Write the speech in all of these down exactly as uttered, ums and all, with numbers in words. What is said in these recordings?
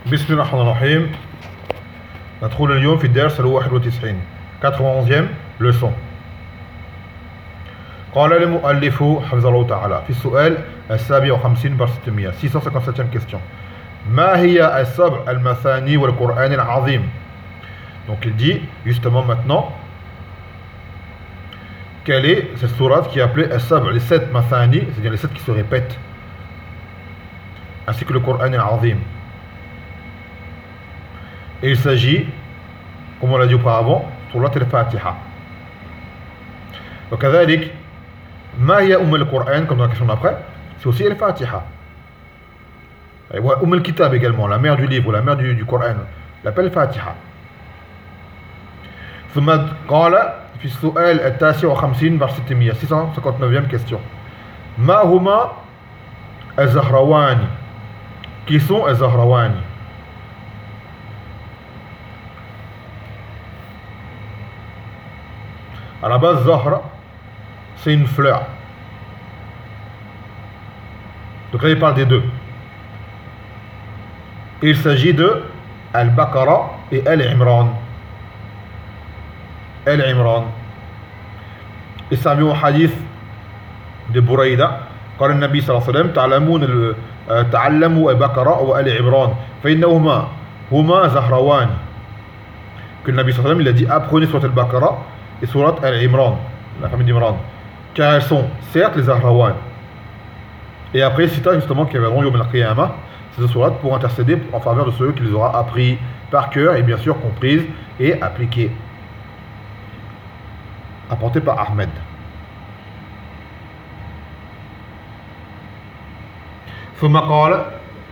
بسم الله الرحمن الرحيم. ندخل اليوم في الدرس الواحد وتسعين quatre-vingt-onzième leçon. قال المؤلف حفظه الله تعالى في السؤال السابع وخمسين بار ستمائة six cent cinquante-septième question. ما هي السبع المثاني والقرآن العظيم. Donc il dit justement maintenant quelle est cette sourate qui est appelée as-sab', les sept mathani, c'est-à-dire les sept qui se répètent, ainsi que le Coran al-Azim. Et il s'agit, comme on l'a dit auparavant, surat al-Fatiha. وكذلك ما هي أم القرآن, comme dans la question d'après, c'est aussi al-Fatiha. Et Umm al-Kitab également, la mère du livre, la mère du, du Coran, l'appelle Fatiha. ثم قال في السؤال التاسع وخمسين بار ستمائة six cent cinquante-neuvième question. ما هما الزهرواني. Qui sont les Zahrawani? À la base, Zahra, c'est une fleur. Donc là, il parle des deux. Et il s'agit de Al-Baqara et Al-Imran. Al-Imran. Et ça vient au hadith de Buraïda. قال النبي صلى الله عليه وسلم تعلمون تعلموا البقرة وآل عمران فإنهما هما زهروان. Que le Nabi صلى الله عليه وسلم il a dit apprenez surat al-Baqara et surat al-Imran, la famille d'Imran, car elles sont certes les Zahrawan. Et après il cita justement qu'il y avait Yawm al-Qiyamah ces surat pour intercéder en faveur de ceux qui les aura appris par cœur et bien sûr comprises et appliquées, apporté par Ahmed. ثم قال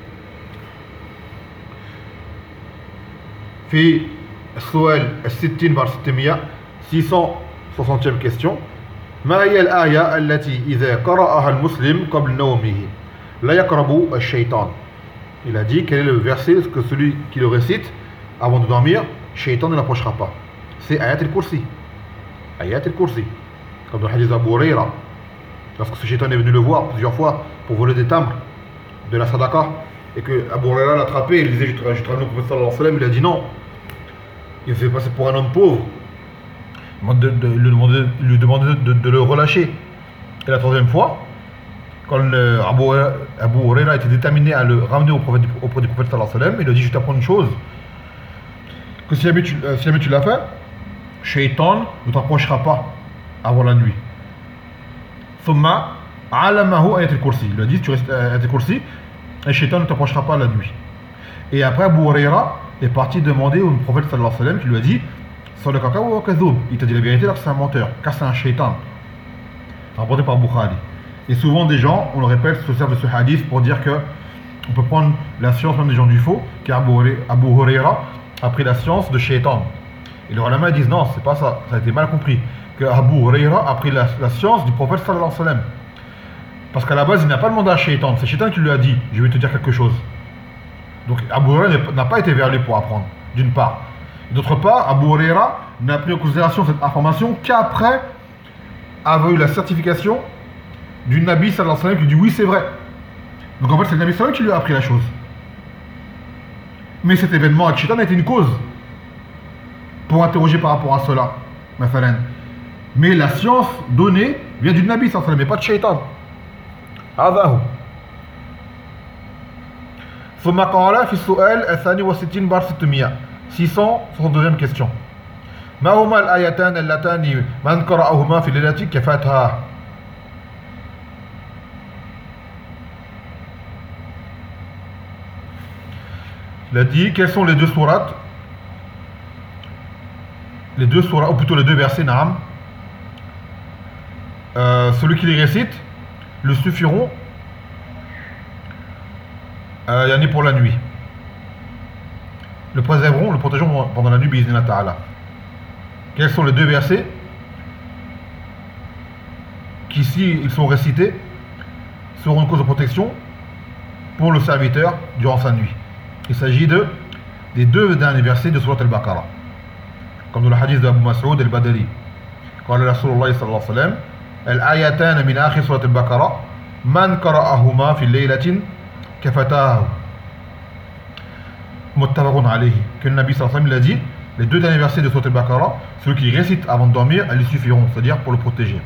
في السؤال الستين بار ستمائة six cent soixantième question. ما هي الآية التي إذا قرأها المسلم قبل نومه لا يقرب الشيطان. Il a dit quel est le verset que celui qui le récite avant de dormir, Shaitan ne l'approchera pas. C'est Ayat al-Kursi. Ayat al-Kursi. Comme dans le hadith d'Abu Huraira, lorsque ce Shaitan est venu le voir plusieurs fois pour voler des tamrs de la sadaqa, et que Abu Huraira l'a attrapé, il disait je te ramène au prophète sallallahu alayhi wa sallam, il a dit non, il s'est passé pour un homme pauvre, il de, de, lui demandait, lui demandait de, de le relâcher. Et la troisième fois, quand le, Abu, Abu Huraira était déterminé à le ramener au prophète, auprès du prophète sallallahu alayhi wa sallam, il a dit je t'apprends une chose, que si jamais tu, euh, si jamais tu l'as fait, Shaitan ne t'approchera pas avant la nuit. Thumma alamahu ayat al-Kursi, il a dit tu restes ayat al-Kursi et Shaitan ne t'approchera pas la nuit. Et après Abu Huraira est parti demander au prophète sallallahu alayhi wa sallam, qui lui a dit Sadaqaka wa kadhub, il t'a dit la vérité alors que c'est un menteur, car c'est un Shaitan, rapporté par Bukhari. Et souvent des gens, on le répète, se servent de ce hadith pour dire que on peut prendre la science même des gens du faux, car Abu Huraira a pris la science de Shaitan. Et les ulama disent non, c'est pas ça, ça a été mal compris, que Abu Huraira a pris la, la science du prophète sallallahu alayhi wa sallam. Parce qu'à la base, il n'a pas demandé à Shaitan, c'est Shaitan qui lui a dit je vais te dire quelque chose. Donc Abu Huraira n'a pas été vers lui pour apprendre, d'une part. D'autre part, Abu Huraira n'a pris en considération cette information qu'après avoir eu la certification du Nabi sallallahu alayhi wa sallam qui dit oui, c'est vrai. Donc en fait, c'est le Nabi sallallahu alayhi wa sallam qui lui a appris la chose. Mais cet événement avec Shaitan a été une cause pour interroger par rapport à cela. Mais la science donnée vient du Nabi sallallahu alayhi wa sallam, mais pas de Shaitan. هذا هو. ثم قال في السؤال الثاني والستين بار ستمائة six cent soixante-deuxième question. ما هما الآيتان اللتان من قرأهما في الليلة كفتها. Il a dit quelles sont les deux sourates, les deux sourates, ou plutôt les deux versets, naam, euh, celui qui les récite le suffiront euh, yani pour la nuit, le préserveront, le protégeront pendant la nuit bi'idhnillah ta'ala. Quels sont les deux versets qui, si ils sont récités, seront une cause de protection pour le serviteur durant sa nuit. Il s'agit de des deux derniers versets de surat al-Baqara, comme dans le hadith d'Abu Mas'ud al-Badri. قال رسول الله صلى الله عليه وسلم الآيتان من آخر سورة البقرة من قرأهما في الليلة كفتاه. muttafaqun alayhi, que le Nabi sallallahu alayhi wa sallam l'a dit, les deux derniers versets de Sourate al-Baqarah, celui qui récite avant de dormir, elles lui suffiront, c'est-à-dire pour le protéger.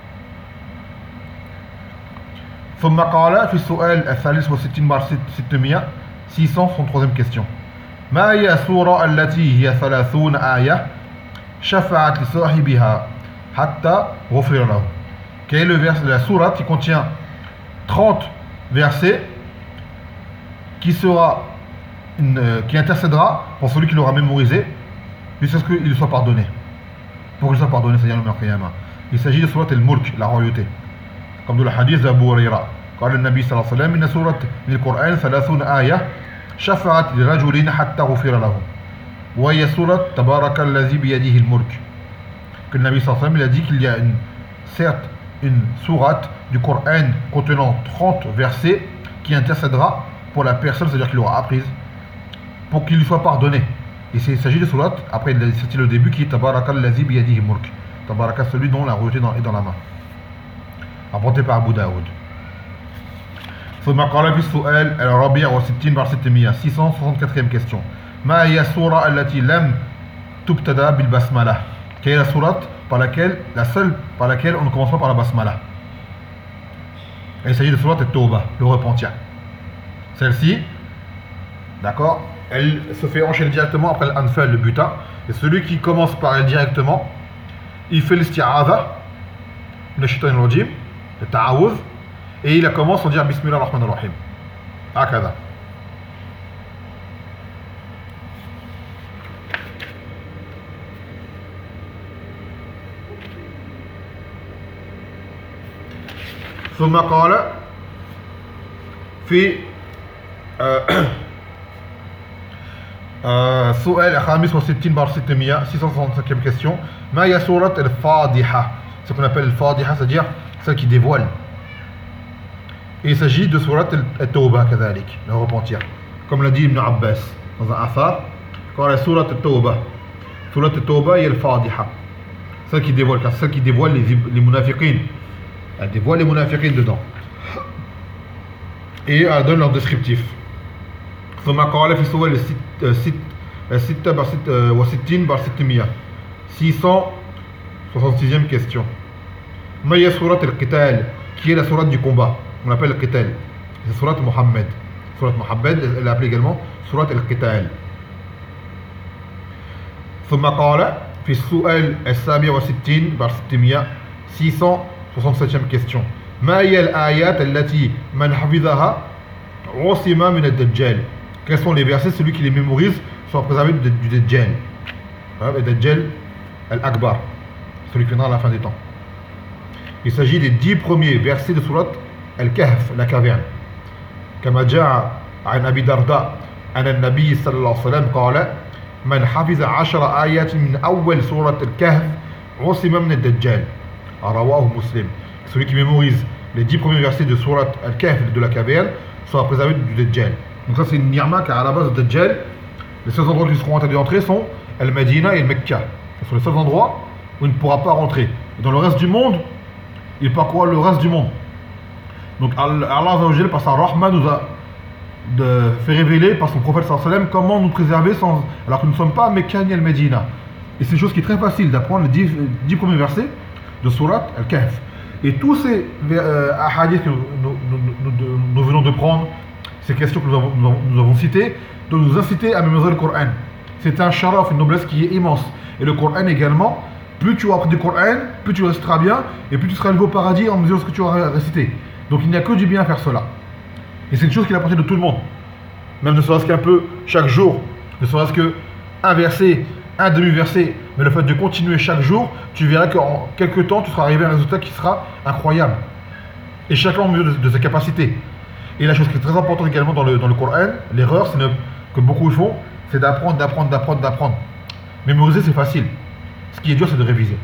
ثم قال في السؤال الثالث والستين بعد ستمائة six cent soixante-troisième question. ما هي السورة التي هي ثلاثون آية شفعت لصاحبها حتى غفر له. Quel est le vers, la sourate qui contient trente versets qui sera une, euh, qui intercédera pour celui qui l'aura mémorisé jusqu'à ce qu'il lui soit pardonné. Pour qu'il soit pardonné, c'est-à-dire le Qiyamah. Il s'agit de sourate al-Mulk, la royauté. Comme dans le hadith d'Abu Huraira. قال النبي صلى الله عليه وسلم إن سورة من القرآن ثلاثون آية شفعت لرجل حتى غفر له وهي سورة تبارك الذي بيده الملك. Que le Nabi sallallahu alayhi wa sallam il a dit qu'il y a une, certes une sourate du Coran contenant trente versets qui intercédera pour la personne, c'est-à-dire qu'il l'aura apprise, pour qu'il lui soit pardonné. Et il s'agit de sourate, après il a cité le début qui est Tabaraka allazi biyadihi mulk. Tabaraka, celui dont la royauté est dans la main. Rapporté par Abu Daoud. ثم قال في السؤال الرابع والستين بعد ستمائة six cent soixante-quatrième question. ما هي السورة التي لم تبتدأ بالبسملة. Quelle est la sourate par laquelle, la seule par laquelle on ne commence pas par la basmala. Et il s'agit de sourate al-Tawbah, le repentir. Celle-ci, d'accord, elle se fait enchaîner directement après l'anfal, le butin. Et celui qui commence par elle directement, il fait l'isti'adha, le shaitan al-rajim, le ta'awuz, et il commence en dire Bismillah ar-Rahman ar-Rahim. Hakada. ثم قال في السؤال الخامس والستين بعد ستمائة six cent soixante-cinquième question. ما هي سورة الفاضحة. Ce qu'on appelle الفاضحة, c'est-à-dire celle qui dévoile. Et il s'agit de surat al-Tawbah كذلك, le repentir. Comme l'a dit Ibn Abbas dans un athar, quand la surat al-Tawbah, surat al-Tawbah est al-Fadiha, celle qui dévoile, car celle qui dévoile les, les munafiqin, elle dévoile les munafiqin dedans. Et elle donne leur descriptif. ثم قال في السؤال الستة وستين بعد ستمائة six cent soixante-sixième question. ما هي سورة القتال, qui est la sourate du combat. On l'appelle le Qital. C'est Surat Muhammad. Surat Muhammad, elle l'appelle également Surat al-Qital. ثم قال في السؤال السابع والستين بعد ستمائة six cent soixante-septième question. ما هي الآيات التي من حفظها عصم من الدجال. Quels sont les versets, celui qui les mémorise soit préservé du, du Dajjal. Le Dajjal al-Akbar, celui qui viendra à la fin des temps. Il s'agit des dix premiers versets de Surat الكهف, la caverne. كما جاء عن أبي درداء أن النبي صلى الله عليه وسلم قال من حفظ عشر آيات من أول سورة الكهف عصم من الدجال. رواه مسلم. Celui qui mémorise les dix premiers versets de Surat al-Kahf, de la caverne, sera préservé du Dajjal. Donc ça c'est une ni'ma, car à la base du Dajjal, les seuls endroits qui seront interdits d'entrer sont Al-Madina et Al-Mekka. Ce sont les seuls endroits où il ne pourra pas rentrer. Et dans le reste du monde, il parcourt le reste du monde. Donc Allah Azzawajal, par sa rahma, nous a de, fait révéler par son prophète sallallahu alayhi wa sallam comment nous préserver sans, alors que nous ne sommes pas à Mekka ni al-Medina. Et c'est une chose qui est très facile d'apprendre les dix, dix premiers versets de Surat al-Kahf. Et tous ces euh, hadiths que nous, nous, nous, nous, nous venons de prendre, ces questions que nous avons, nous avons, nous avons citées, de nous inciter à mémoriser le Coran. C'est un sharaf, une noblesse qui est immense. Et le Coran également, plus tu auras appris du Coran, plus tu réciteras bien, et plus tu seras élevé au paradis en mesure de ce que tu auras récité. Donc il n'y a que du bien à faire cela. Et c'est une chose qui est à la portée de tout le monde. Même ne serait-ce qu'un peu chaque jour, ne serait-ce qu'un verset, un demi-verset, mais le fait de continuer chaque jour, tu verras qu'en quelques temps, tu seras arrivé à un résultat qui sera incroyable. Et chacun en mesure de, de ses capacités. Et la chose qui est très importante également dans le, dans le Coran, l'erreur c'est ne, que beaucoup font, c'est d'apprendre, d'apprendre, d'apprendre, d'apprendre. Mémoriser c'est facile. Ce qui est dur c'est de réviser.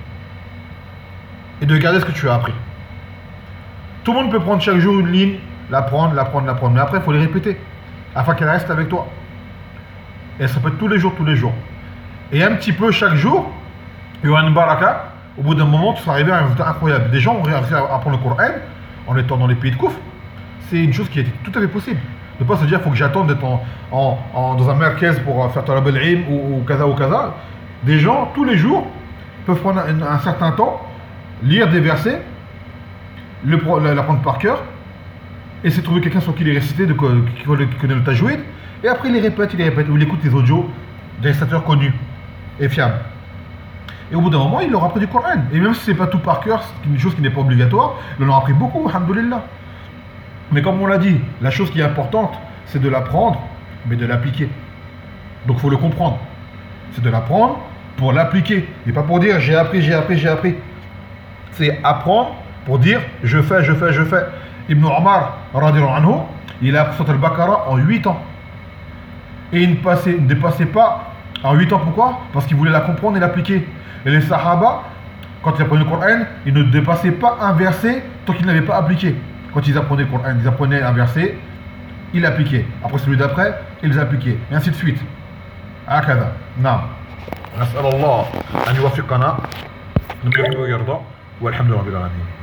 Et de garder ce que tu as appris. Tout le monde peut prendre chaque jour une ligne, l'apprendre, l'apprendre, l'apprendre. Mais après, il faut les répéter, afin qu'elle reste avec toi. Et ça peut être tous les jours, tous les jours. Et un petit peu chaque jour, il y aura une baraka. Au bout d'un moment, tu seras arrivé à un résultat incroyable. Des gens ont réussi à apprendre le Coran en étant dans les pays de Kouf. C'est une chose qui est tout à fait possible. Ne pas se dire, il faut que j'attende d'être en, en, en, dans un merkez pour faire talab al-ilm ou, ou kaza ou kaza. Des gens, tous les jours, peuvent prendre un, un certain temps, lire des versets, l'apprendre par cœur, et c'est trouver quelqu'un sur qui il est récité, de, qui connaît le tajwid, et après il les répète, il les répète, ou il écoute les audios des récitateurs connus et fiables. Et au bout d'un moment, il aura appris du Coran. Et même si c'est pas tout par cœur, c'est une chose qui n'est pas obligatoire, il en aura appris beaucoup, alhamdoulilah. Mais comme on l'a dit, la chose qui est importante, c'est de l'apprendre, mais de l'appliquer. Donc il faut le comprendre. C'est de l'apprendre pour l'appliquer. Et pas pour dire j'ai appris, j'ai appris, j'ai appris. C'est apprendre pour dire je fais, je fais, je fais. Ibn Omar, radiallahu anhu, il a appris Surat al-Baqarah en huit ans. Et il ne, passait, ne dépassait pas en huit ans. Pourquoi? Parce qu'il voulait la comprendre et l'appliquer. Et les Sahaba, quand ils apprenaient le Coran, ils ne dépassaient pas un verset tant qu'ils n'avaient pas appliqué. Quand ils apprenaient le Coran, ils apprenaient un verset, ils l'appliquaient. Après celui d'après, ils l'appliquaient. Et ainsi de suite. هكذا. نعم. نسأل الله أن يوفقنا لما يحب ويرضى والحمد لله رب العالمين.